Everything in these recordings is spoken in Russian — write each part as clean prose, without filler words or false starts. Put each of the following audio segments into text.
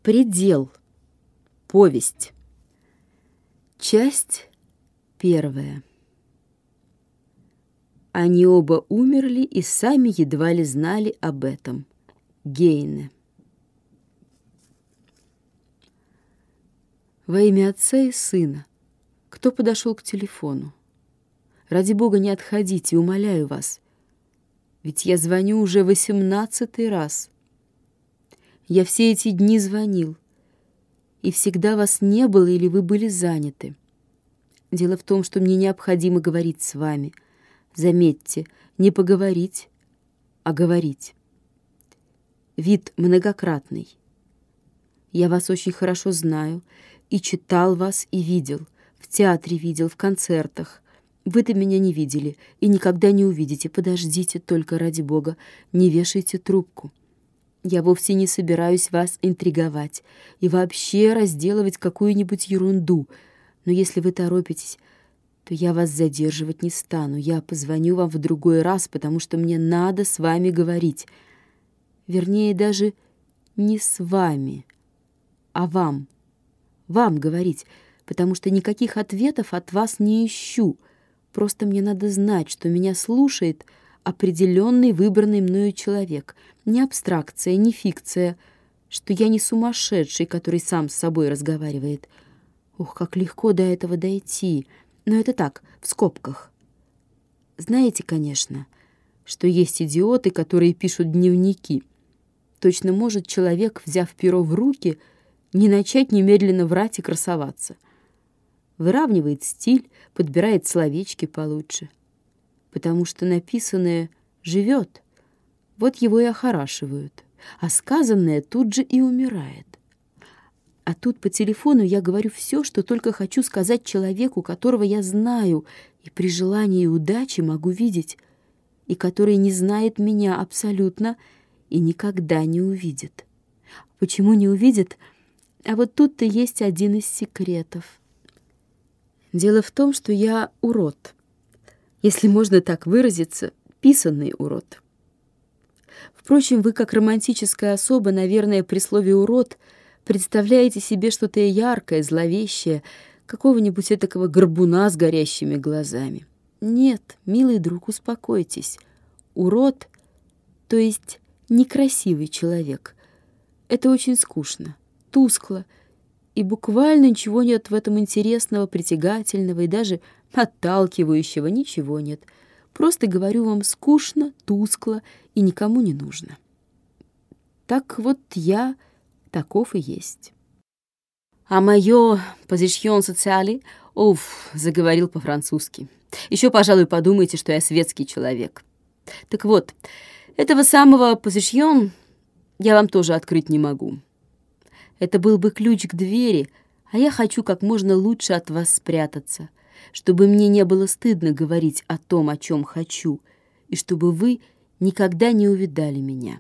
Предел. Повесть. Часть первая. Они оба умерли и сами едва ли знали об этом. Гейне. Во имя Отца и Сына. Кто подошел к телефону? Ради Бога, не отходите, умоляю вас. Ведь я звоню уже 18-й раз. Я все эти дни звонил, и всегда вас не было или вы были заняты. Дело в том, что мне необходимо говорить с вами. Заметьте, не поговорить, а говорить. Вид многократный. Я вас очень хорошо знаю, и читал вас, и видел, в театре видел, в концертах. Вы-то меня не видели и никогда не увидите. Подождите, только ради Бога, не вешайте трубку. Я вовсе не собираюсь вас интриговать и вообще разделывать какую-нибудь ерунду. Но если вы торопитесь, то я вас задерживать не стану. Я позвоню вам в другой раз, потому что мне надо с вами говорить. Вернее, даже не с вами, а вам. Вам говорить, потому что никаких ответов от вас не ищу. Просто мне надо знать, что меня слушает определенный выбранный мною человек. Не абстракция, не фикция, что я не сумасшедший, который сам с собой разговаривает. Ух, как легко до этого дойти. Но это так, в скобках. Знаете, конечно, что есть идиоты, которые пишут дневники. Точно может человек, взяв перо в руки, не начать немедленно врать и красоваться. Выравнивает стиль, подбирает словечки получше. Потому что написанное живет, вот его и охорашивают, а сказанное тут же и умирает. А тут по телефону я говорю все, что только хочу сказать человеку, которого я знаю, и при желании и удаче могу видеть, и который не знает меня абсолютно и никогда не увидит. Почему не увидит? А вот тут-то есть один из секретов. Дело в том, что я урод. Если можно так выразиться, писанный урод. Впрочем, вы, как романтическая особа, наверное, при слове «урод» представляете себе что-то яркое, зловещее, какого-нибудь этакого горбуна с горящими глазами. Нет, милый друг, успокойтесь. Урод, то есть некрасивый человек, это очень скучно, тускло, и буквально ничего нет в этом интересного, притягательного и даже отталкивающего, ничего нет. Просто говорю вам, скучно, тускло и никому не нужно. Так вот я таков и есть. А мое «position sociale» заговорил по-французски. Еще, пожалуй, подумайте, что я светский человек. Так вот, этого самого «position» я вам тоже открыть не могу. Это был бы ключ к двери, а я хочу как можно лучше от вас спрятаться, чтобы мне не было стыдно говорить о том, о чем хочу, и чтобы вы никогда не увидали меня.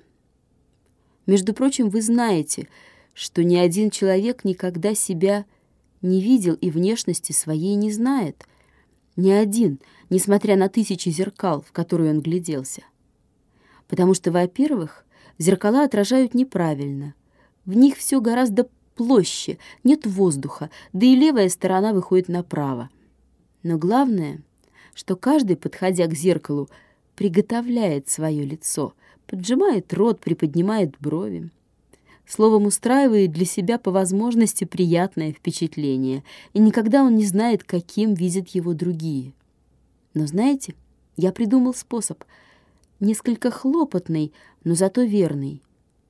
Между прочим, вы знаете, что ни один человек никогда себя не видел и внешности своей не знает. Ни один, несмотря на тысячи зеркал, в которые он гляделся. Потому что, во-первых, зеркала отражают неправильно. В них все гораздо площе, нет воздуха, да и левая сторона выходит направо. Но главное, что каждый, подходя к зеркалу, приготовляет свое лицо, поджимает рот, приподнимает брови. Словом, устраивает для себя по возможности приятное впечатление, и никогда он не знает, каким видят его другие. Но знаете, я придумал способ, несколько хлопотный, но зато верный.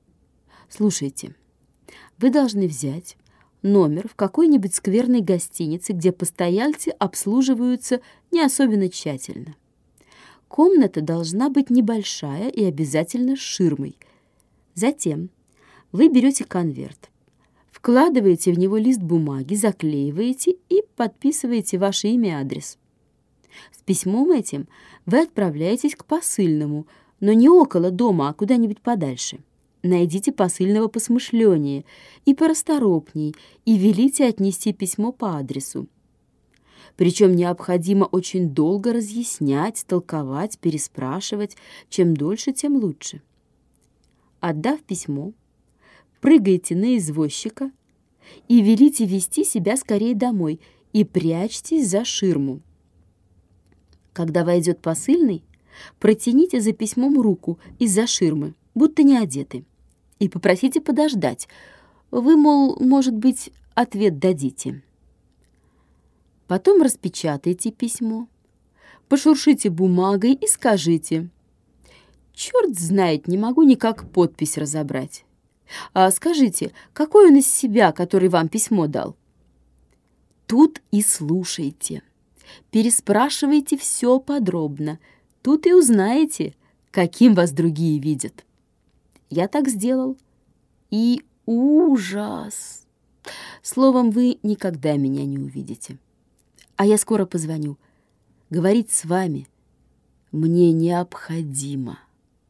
Слушайте, вы должны взять номер в какой-нибудь скверной гостинице, где постояльцы обслуживаются не особенно тщательно. Комната должна быть небольшая и обязательно с ширмой. Затем вы берете конверт, вкладываете в него лист бумаги, заклеиваете и подписываете ваше имя и адрес. С письмом этим вы отправляетесь к посыльному, но не около дома, а куда-нибудь подальше. Найдите посыльного посмышленнее и порасторопней и велите отнести письмо по адресу. Причем необходимо очень долго разъяснять, толковать, переспрашивать. Чем дольше, тем лучше. Отдав письмо, прыгайте на извозчика и велите вести себя скорее домой и прячьтесь за ширму. Когда войдет посыльный, протяните за письмом руку из-за ширмы, будто не одеты, и попросите подождать. Вы, мол, может быть, ответ дадите. Потом распечатайте письмо, пошуршите бумагой и скажите: «Черт знает, не могу никак подпись разобрать. А скажите, какой он из себя, который вам письмо дал?» Тут и слушайте. Переспрашивайте все подробно. Тут и узнаете, каким вас другие видят. Я так сделал. И ужас! Словом, вы никогда меня не увидите. А я скоро позвоню. Говорить с вами мне необходимо.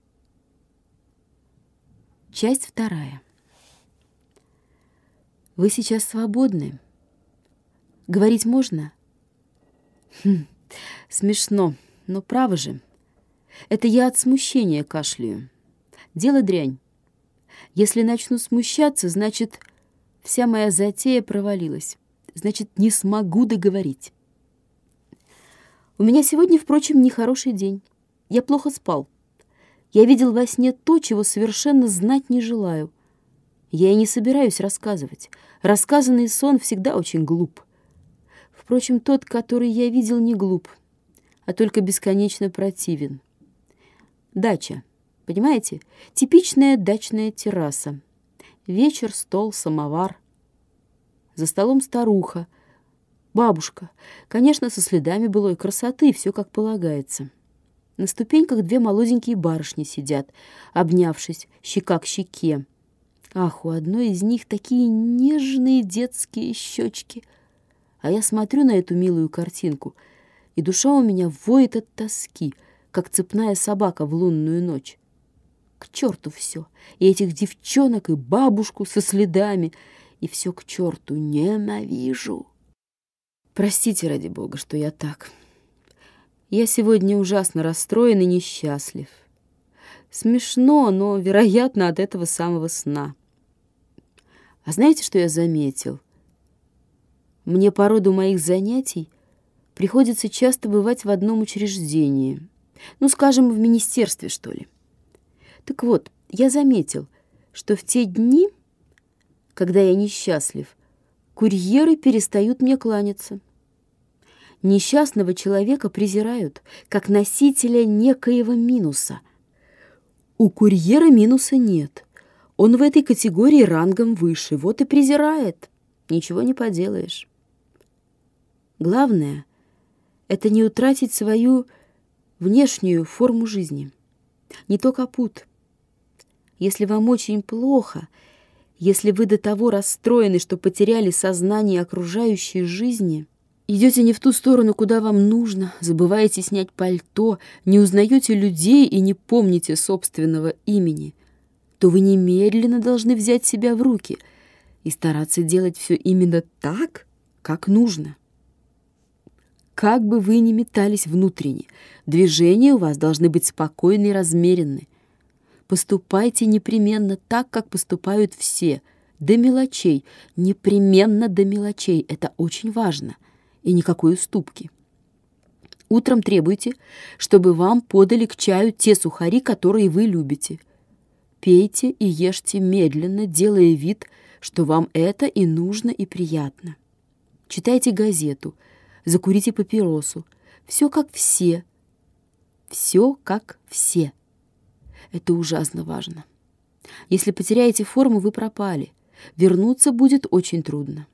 Часть 2. Вы сейчас свободны? Говорить можно? Смешно, но право же. Это я от смущения кашляю. Дело дрянь. Если начну смущаться, значит, вся моя затея провалилась. Значит, не смогу договорить. У меня сегодня, впрочем, нехороший день. Я плохо спал. Я видел во сне то, чего совершенно знать не желаю. Я и не собираюсь рассказывать. Рассказанный сон всегда очень глуп. Впрочем, тот, который я видел, не глуп, а только бесконечно противен. Дача, понимаете? Типичная дачная терраса. Вечер, стол, самовар. За столом старуха, бабушка, конечно, со следами былой красоты, все как полагается. На ступеньках 2 молоденькие барышни сидят, обнявшись, щека к щеке. Ах, у одной из них такие нежные детские щечки. А я смотрю на эту милую картинку, и душа у меня воет от тоски, как цепная собака в лунную ночь. К черту все, и этих девчонок, и бабушку со следами, и все к черту, ненавижу. Простите, ради бога, что я так. Я сегодня ужасно расстроен и несчастлив. Смешно, но, вероятно, от этого самого сна. А знаете, что я заметил? Мне по роду моих занятий приходится часто бывать в одном учреждении. Ну, скажем, в министерстве, что ли. Так вот, я заметил, что в те дни, когда я несчастлив, курьеры перестают мне кланяться. Несчастного человека презирают, как носителя некоего минуса. У курьера минуса нет. Он в этой категории рангом выше, вот и презирает. Ничего не поделаешь. Главное — это не утратить свою внешнюю форму жизни. Не то капут. Если вам очень плохо, если вы до того расстроены, что потеряли сознание окружающей жизни, идете не в ту сторону, куда вам нужно, забываете снять пальто, не узнаете людей и не помните собственного имени, то вы немедленно должны взять себя в руки и стараться делать все именно так, как нужно. Как бы вы ни метались внутренне, движения у вас должны быть спокойны и размеренны. Поступайте непременно так, как поступают все, до мелочей, непременно до мелочей, это очень важно, и никакой уступки. Утром требуйте, чтобы вам подали к чаю те сухари, которые вы любите. Пейте и ешьте медленно, делая вид, что вам это и нужно, и приятно. Читайте газету, закурите папиросу. Все как все. Все как все. Это ужасно важно. Если потеряете форму, вы пропали. Вернуться будет очень трудно.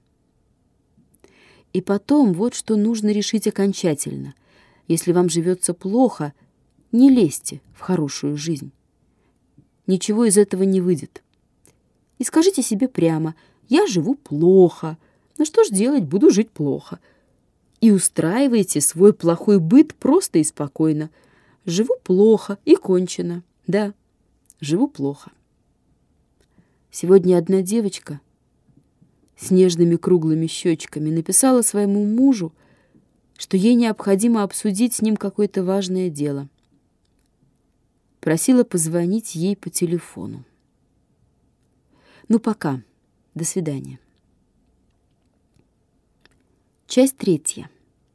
И потом вот что нужно решить окончательно. Если вам живется плохо, не лезьте в хорошую жизнь. Ничего из этого не выйдет. И скажите себе прямо: я живу плохо. Ну что ж делать, буду жить плохо. И устраивайте свой плохой быт просто и спокойно. Живу плохо и кончено. Да, живу плохо. Сегодня одна девочка с нежными круглыми щечками написала своему мужу, что ей необходимо обсудить с ним какое-то важное дело. Просила позвонить ей по телефону. Ну, пока. До свидания. Часть 3.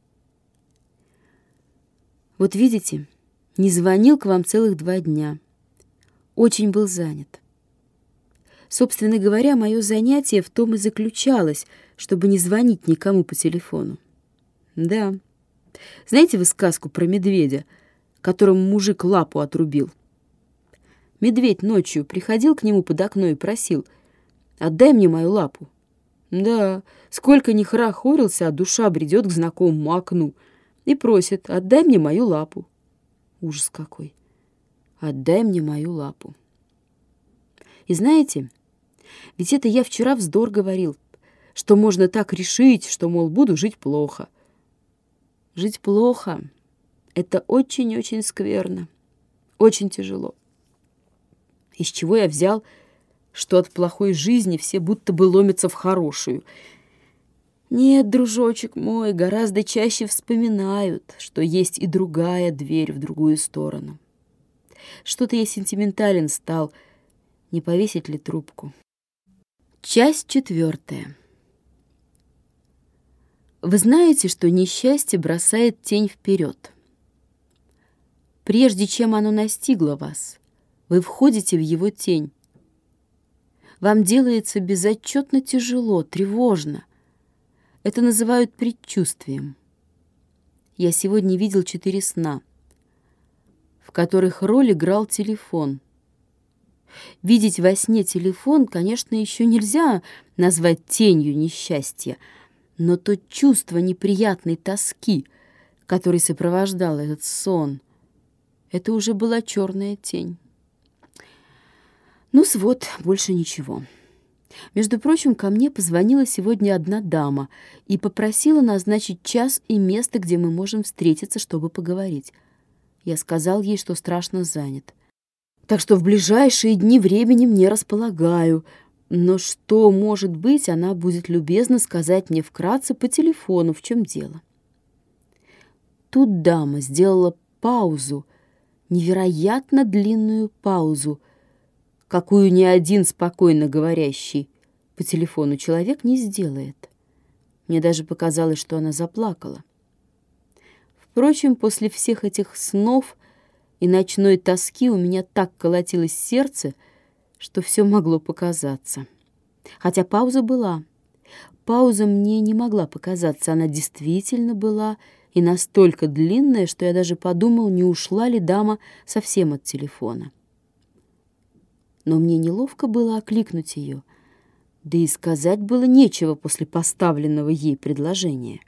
Вот видите, не звонил к вам целых 2 дня. Очень был занят. Собственно говоря, мое занятие в том и заключалось, чтобы не звонить никому по телефону. Да. Знаете вы сказку про медведя, которому мужик лапу отрубил? Медведь ночью приходил к нему под окно и просил: «Отдай мне мою лапу». Да, сколько ни хорохорился, а душа бредет к знакомому окну и просит: «Отдай мне мою лапу». Ужас какой! «Отдай мне мою лапу». И знаете, ведь это я вчера вздор говорил, что можно так решить, что, мол, буду жить плохо. Жить плохо — это очень-очень скверно, очень тяжело. Из чего я взял, что от плохой жизни все будто бы ломятся в хорошую? Нет, дружочек мой, гораздо чаще вспоминают, что есть и другая дверь в другую сторону. Что-то я сентиментален стал, не повесить ли трубку? Часть 4. Вы знаете, что несчастье бросает тень вперед. Прежде чем оно настигло вас, вы входите в его тень. Вам делается безотчетно тяжело, тревожно. Это называют предчувствием. Я сегодня видел 4 сна, в которых роль играл телефон. Видеть во сне телефон, конечно, еще нельзя назвать тенью несчастья, но то чувство неприятной тоски, которое сопровождало этот сон, это уже была черная тень. Ну-с вот, больше ничего. Между прочим, ко мне позвонила сегодня одна дама и попросила назначить час и место, где мы можем встретиться, чтобы поговорить. Я сказал ей, что страшно занят. Так что в ближайшие дни времени не располагаю. Но что, может быть, она будет любезна сказать мне вкратце по телефону, в чем дело. Тут дама сделала паузу, невероятно длинную паузу, какую ни один спокойно говорящий по телефону человек не сделает. Мне даже показалось, что она заплакала. Впрочем, после всех этих снов и ночной тоски у меня так колотилось сердце, что все могло показаться. Хотя пауза была. Пауза мне не могла показаться, она действительно была и настолько длинная, что я даже подумал, не ушла ли дама совсем от телефона. Но мне неловко было окликнуть ее, да и сказать было нечего после поставленного ей предложения.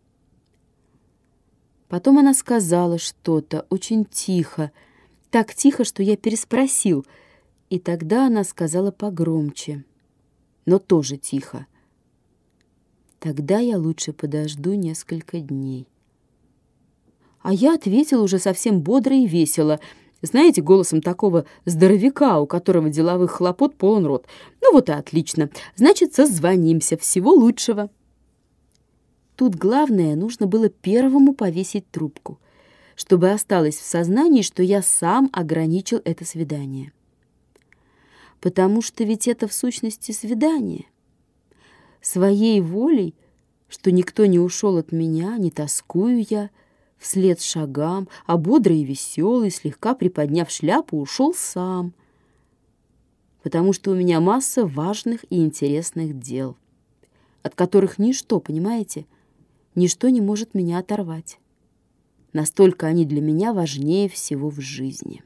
Потом она сказала что-то очень тихо, так тихо, что я переспросил, и тогда она сказала погромче, но тоже тихо: «Тогда я лучше подожду несколько дней». А я ответил уже совсем бодро и весело, знаете, голосом такого здоровяка, у которого деловых хлопот полон рот. Ну вот и отлично, значит, созвонимся, всего лучшего. Тут главное, нужно было первому повесить трубку, чтобы осталось в сознании, что я сам ограничил это свидание. Потому что ведь это в сущности свидание. Своей волей, что никто не ушел от меня, не тоскую я, вслед шагам, а бодрый и веселый, слегка приподняв шляпу, ушел сам. Потому что у меня масса важных и интересных дел, от которых ничто, понимаете, ничто не может меня оторвать. Настолько они для меня важнее всего в жизни.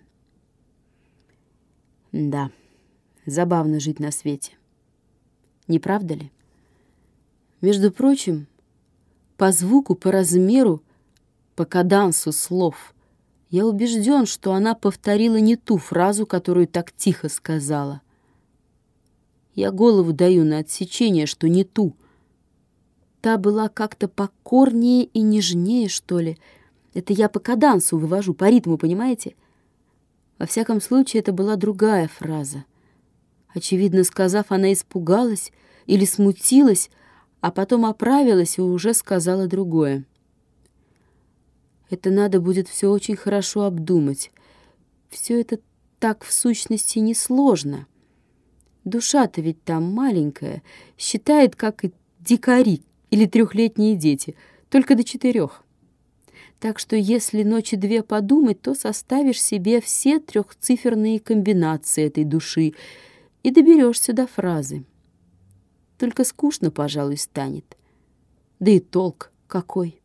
Да, забавно жить на свете. Не правда ли? Между прочим, по звуку, по размеру, по кадансу слов я убежден, что она повторила не ту фразу, которую так тихо сказала. Я голову даю на отсечение, что не ту. Та была как-то покорнее и нежнее, что ли. Это я по кадансу вывожу, по ритму, понимаете? Во всяком случае, это была другая фраза. Очевидно, сказав, она испугалась или смутилась, а потом оправилась и уже сказала другое. Это надо будет все очень хорошо обдумать. Все это так в сущности несложно. Душа-то ведь там маленькая, считает, как и дикари или 3-летние дети, только до 4. Так что если ночи 2 подумать, то составишь себе все 3-циферные комбинации этой души и доберешься до фразы. Только скучно, пожалуй, станет. Да и толк какой.